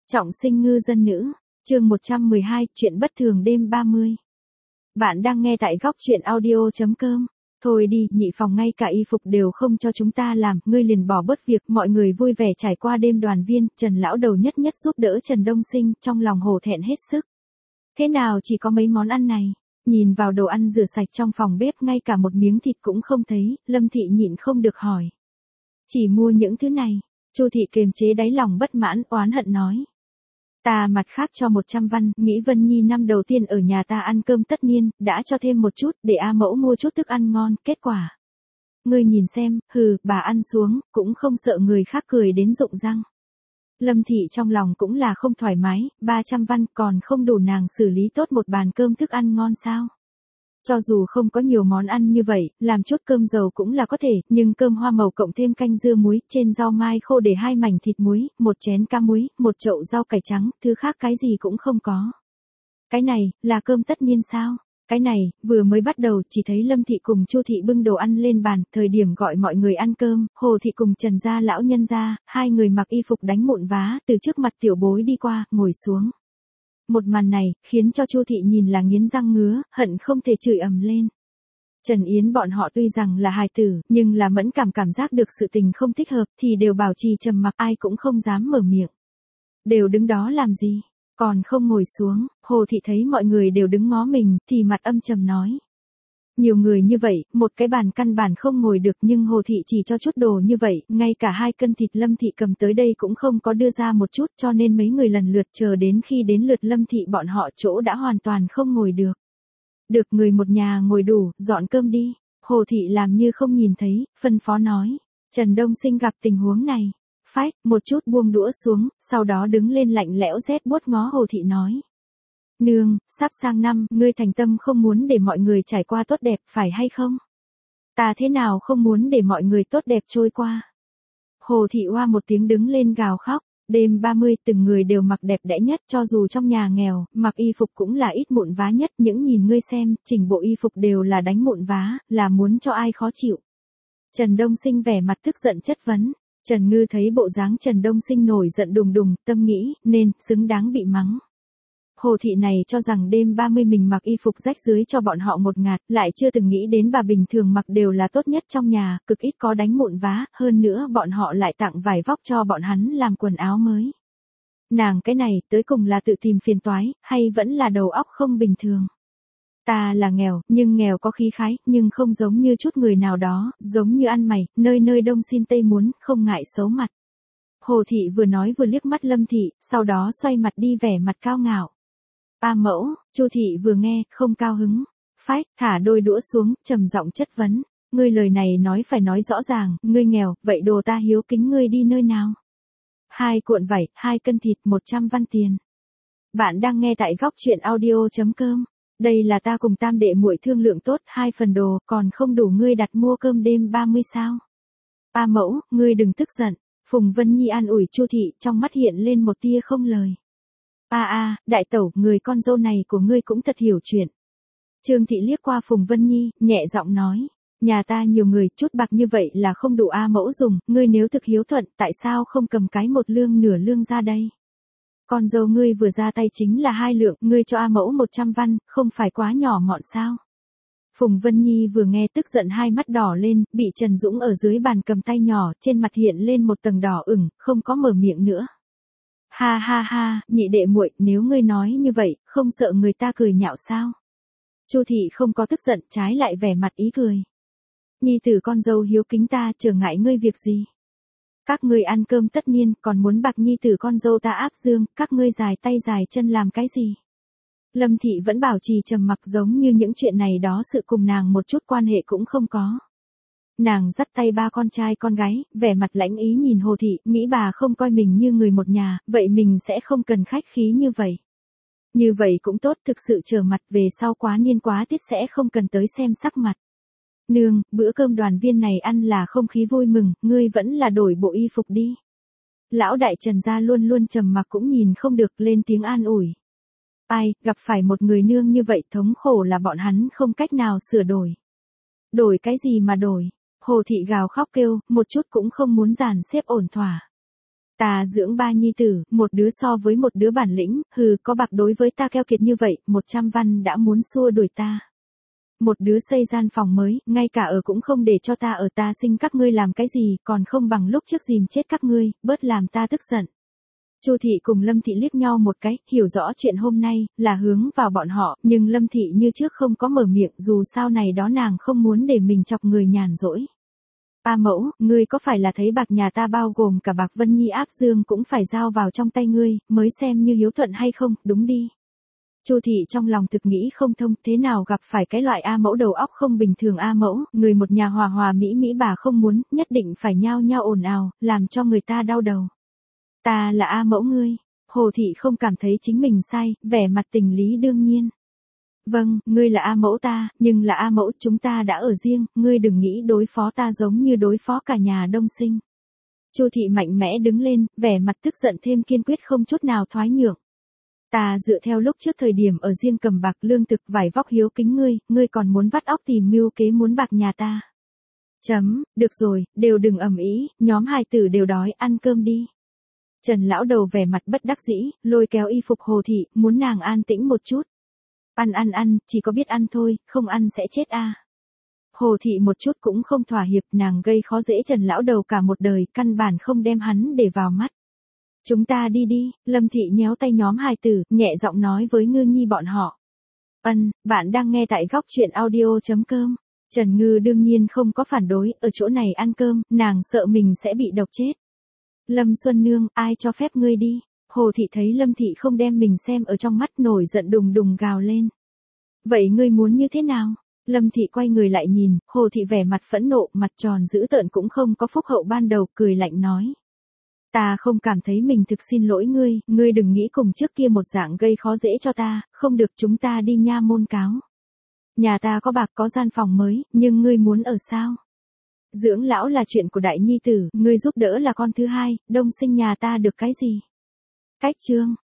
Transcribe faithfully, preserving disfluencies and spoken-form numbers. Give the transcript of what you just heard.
Trọng sinh ngư dân nữ, chương một trăm mười hai, chuyện bất thường đêm ba mươi. Bạn đang nghe tại góc chuyện audio chấm com. Thôi đi, nhị phòng ngay cả y phục đều không cho chúng ta làm, ngươi liền bỏ bớt việc, mọi người vui vẻ trải qua đêm đoàn viên, Trần lão đầu nhất nhất giúp đỡ Trần Đông Sinh, trong lòng hổ thẹn hết sức. Thế nào chỉ có mấy món ăn này, nhìn vào đồ ăn rửa sạch trong phòng bếp ngay cả một miếng thịt cũng không thấy, Lâm Thị nhịn không được hỏi. Chỉ mua những thứ này, Chu Thị kiềm chế đáy lòng bất mãn, oán hận nói. Ta mặt khác cho một trăm văn, nghĩ Vân Nhi năm đầu tiên ở nhà ta ăn cơm tất niên, đã cho thêm một chút, để A mẫu mua chút thức ăn ngon, kết quả. Ngươi nhìn xem, hừ, bà ăn xuống, cũng không sợ người khác cười đến rụng răng. Lâm Thị trong lòng cũng là không thoải mái, ba trăm văn còn không đủ nàng xử lý tốt một bàn cơm thức ăn ngon sao. Cho dù không có nhiều món ăn như vậy, làm chút cơm dầu cũng là có thể, nhưng cơm hoa màu cộng thêm canh dưa muối, trên rau mai khô để hai mảnh thịt muối, một chén cá muối, một chậu rau cải trắng, thứ khác cái gì cũng không có. Cái này, là cơm tất niên sao? Cái này, vừa mới bắt đầu chỉ thấy Lâm Thị cùng Chu Thị bưng đồ ăn lên bàn, thời điểm gọi mọi người ăn cơm, Hồ Thị cùng Trần gia lão nhân gia, hai người mặc y phục đánh mụn vá, từ trước mặt tiểu bối đi qua, ngồi xuống. Một màn này, khiến cho Chu Thị nhìn là nghiến răng ngứa, hận không thể chửi ầm lên. Trần Yến bọn họ tuy rằng là hài tử, nhưng là mẫn cảm cảm giác được sự tình không thích hợp, thì đều bảo trì trầm mặc, ai cũng không dám mở miệng. Đều đứng đó làm gì, còn không ngồi xuống, Hồ Thị thấy mọi người đều đứng ngó mình, thì mặt âm trầm nói. Nhiều người như vậy, một cái bàn căn bản không ngồi được nhưng Hồ Thị chỉ cho chút đồ như vậy, ngay cả hai cân thịt Lâm Thị cầm tới đây cũng không có đưa ra một chút cho nên mấy người lần lượt chờ đến khi đến lượt Lâm Thị bọn họ chỗ đã hoàn toàn không ngồi được. Được người một nhà ngồi đủ, dọn cơm đi, Hồ Thị làm như không nhìn thấy, phân phó nói. Trần Đông Sinh gặp tình huống này, phách, một chút buông đũa xuống, sau đó đứng lên lạnh lẽo rét buốt ngó Hồ Thị nói. Nương, sắp sang năm, ngươi thành tâm không muốn để mọi người trải qua tốt đẹp, phải hay không? Ta thế nào không muốn để mọi người tốt đẹp trôi qua? Hồ Thị Hoa một tiếng đứng lên gào khóc, đêm ba mươi từng người đều mặc đẹp đẽ nhất cho dù trong nhà nghèo, mặc y phục cũng là ít mụn vá nhất, những nhìn ngươi xem, chỉnh bộ y phục đều là đánh mụn vá, là muốn cho ai khó chịu. Trần Đông Sinh vẻ mặt tức giận chất vấn, Trần Ngư thấy bộ dáng Trần Đông Sinh nổi giận đùng đùng, tâm nghĩ, nên, xứng đáng bị mắng. Hồ Thị này cho rằng đêm ba mươi mình mặc y phục rách rưới cho bọn họ ngột ngạt, lại chưa từng nghĩ đến bà bình thường mặc đều là tốt nhất trong nhà, cực ít có đánh mụn vá, hơn nữa bọn họ lại tặng vải vóc cho bọn hắn làm quần áo mới. Nàng cái này, tới cùng là tự tìm phiền toái, hay vẫn là đầu óc không bình thường. Ta là nghèo, nhưng nghèo có khí khái, nhưng không giống như chút người nào đó, giống như ăn mày, nơi nơi đông xin tây muốn, không ngại xấu mặt. Hồ Thị vừa nói vừa liếc mắt Lâm Thị, sau đó xoay mặt đi vẻ mặt cao ngạo. A mẫu, Chu Thị vừa nghe, không cao hứng. Phách, thả đôi đũa xuống, trầm giọng chất vấn. Ngươi lời này nói phải nói rõ ràng, ngươi nghèo, vậy đồ ta hiếu kính ngươi đi nơi nào? Hai cuộn vải, hai cân thịt, một trăm văn tiền. Bạn đang nghe tại góc chuyện audio chấm com. Đây là ta cùng tam đệ muội thương lượng tốt, hai phần đồ, còn không đủ ngươi đặt mua cơm đêm ba mươi sao? A mẫu, ngươi đừng tức giận. Phùng Vân Nhi an ủi Chu Thị, trong mắt hiện lên một tia không lời. A a, đại tẩu, người con dâu này của ngươi cũng thật hiểu chuyện. Trương Thị liếc qua Phùng Vân Nhi, nhẹ giọng nói, nhà ta nhiều người, chút bạc như vậy là không đủ A mẫu dùng, ngươi nếu thực hiếu thuận, tại sao không cầm cái một lương nửa lương ra đây? Con dâu ngươi vừa ra tay chính là hai lượng, ngươi cho A mẫu một trăm văn, không phải quá nhỏ mọn sao? Phùng Vân Nhi vừa nghe tức giận hai mắt đỏ lên, bị Trần Dũng ở dưới bàn cầm tay nhỏ, trên mặt hiện lên một tầng đỏ ửng, không có mở miệng nữa. Ha ha ha, nhị đệ muội, nếu ngươi nói như vậy, không sợ người ta cười nhạo sao? Chu Thị không có tức giận, trái lại vẻ mặt ý cười. Nhi tử con dâu hiếu kính ta, trở ngại ngươi việc gì? Các ngươi ăn cơm tất niên, còn muốn bạc nhi tử con dâu ta áp dương, các ngươi dài tay dài chân làm cái gì? Lâm Thị vẫn bảo trì trầm mặc giống như những chuyện này đó sự cùng nàng một chút quan hệ cũng không có. Nàng dắt tay ba con trai con gái, vẻ mặt lãnh ý nhìn Hồ Thị, nghĩ bà không coi mình như người một nhà, vậy mình sẽ không cần khách khí như vậy. Như vậy cũng tốt, thực sự trở mặt về sau quá niên quá tiết sẽ không cần tới xem sắc mặt. Nương, bữa cơm đoàn viên này ăn là không khí vui mừng, ngươi vẫn là đổi bộ y phục đi. Lão đại Trần gia luôn luôn trầm mặc cũng nhìn không được lên tiếng an ủi. Ai, gặp phải một người nương như vậy thống khổ là bọn hắn không cách nào sửa đổi. Đổi cái gì mà đổi? Hồ Thị gào khóc kêu, một chút cũng không muốn dàn xếp ổn thỏa. Ta dưỡng ba nhi tử, một đứa so với một đứa bản lĩnh, hừ, có bạc đối với ta keo kiệt như vậy, một trăm văn đã muốn xua đuổi ta. Một đứa xây gian phòng mới, ngay cả ở cũng không để cho ta ở, ta sinh các ngươi làm cái gì, còn không bằng lúc trước dìm chết các ngươi, bớt làm ta tức giận. Chu Thị cùng Lâm Thị liếc nhau một cái, hiểu rõ chuyện hôm nay, là hướng vào bọn họ, nhưng Lâm Thị như trước không có mở miệng, dù sao này đó nàng không muốn để mình chọc người nhàn rỗi. A mẫu, ngươi có phải là thấy bạc nhà ta bao gồm cả bạc Vân Nhi áp dương cũng phải giao vào trong tay ngươi, mới xem như hiếu thuận hay không, đúng đi. Chu Thị trong lòng thực nghĩ không thông, thế nào gặp phải cái loại A mẫu đầu óc không bình thường. A mẫu, người một nhà hòa hòa mỹ mỹ bà không muốn, nhất định phải nhao nhao ồn ào, làm cho người ta đau đầu. Ta là A mẫu ngươi. Hồ Thị không cảm thấy chính mình sai, vẻ mặt tình lý đương nhiên. Vâng, ngươi là A mẫu ta, nhưng là A mẫu chúng ta đã ở riêng, ngươi đừng nghĩ đối phó ta giống như đối phó cả nhà Đông Sinh. Chu Thị mạnh mẽ đứng lên, vẻ mặt tức giận thêm kiên quyết không chút nào thoái nhượng. Ta dựa theo lúc trước thời điểm ở riêng cầm bạc lương thực vải vóc hiếu kính ngươi, ngươi còn muốn vắt óc tìm mưu kế muốn bạc nhà ta. Chấm, được rồi, đều đừng ầm ĩ, nhóm hài tử đều đói, ăn cơm đi. Trần lão đầu vẻ mặt bất đắc dĩ, lôi kéo y phục Hồ Thị, muốn nàng an tĩnh một chút. Ăn ăn ăn, chỉ có biết ăn thôi, không ăn sẽ chết a. À. Hồ Thị một chút cũng không thỏa hiệp, nàng gây khó dễ Trần lão đầu cả một đời, căn bản không đem hắn để vào mắt. Chúng ta đi đi, Lâm Thị nhéo tay nhóm hài tử, nhẹ giọng nói với Ngư Nhi bọn họ. Ân, bạn đang nghe tại góc truyện audio.com. Trần Ngư đương nhiên không có phản đối, ở chỗ này ăn cơm, nàng sợ mình sẽ bị độc chết. Lâm Xuân Nương, ai cho phép ngươi đi? Hồ Thị thấy Lâm Thị không đem mình xem ở trong mắt, nổi giận đùng đùng gào lên. Vậy ngươi muốn như thế nào? Lâm Thị quay người lại nhìn, Hồ Thị vẻ mặt phẫn nộ, mặt tròn dữ tợn cũng không có phúc hậu ban đầu, cười lạnh nói. Ta không cảm thấy mình thực xin lỗi ngươi, ngươi đừng nghĩ cùng trước kia một dạng gây khó dễ cho ta, không được, chúng ta đi nha môn cáo. Nhà ta có bạc có gian phòng mới, nhưng ngươi muốn ở sao? Dưỡng lão là chuyện của đại nhi tử, ngươi giúp đỡ là con thứ hai, Đông Sinh nhà ta được cái gì? Cách chương.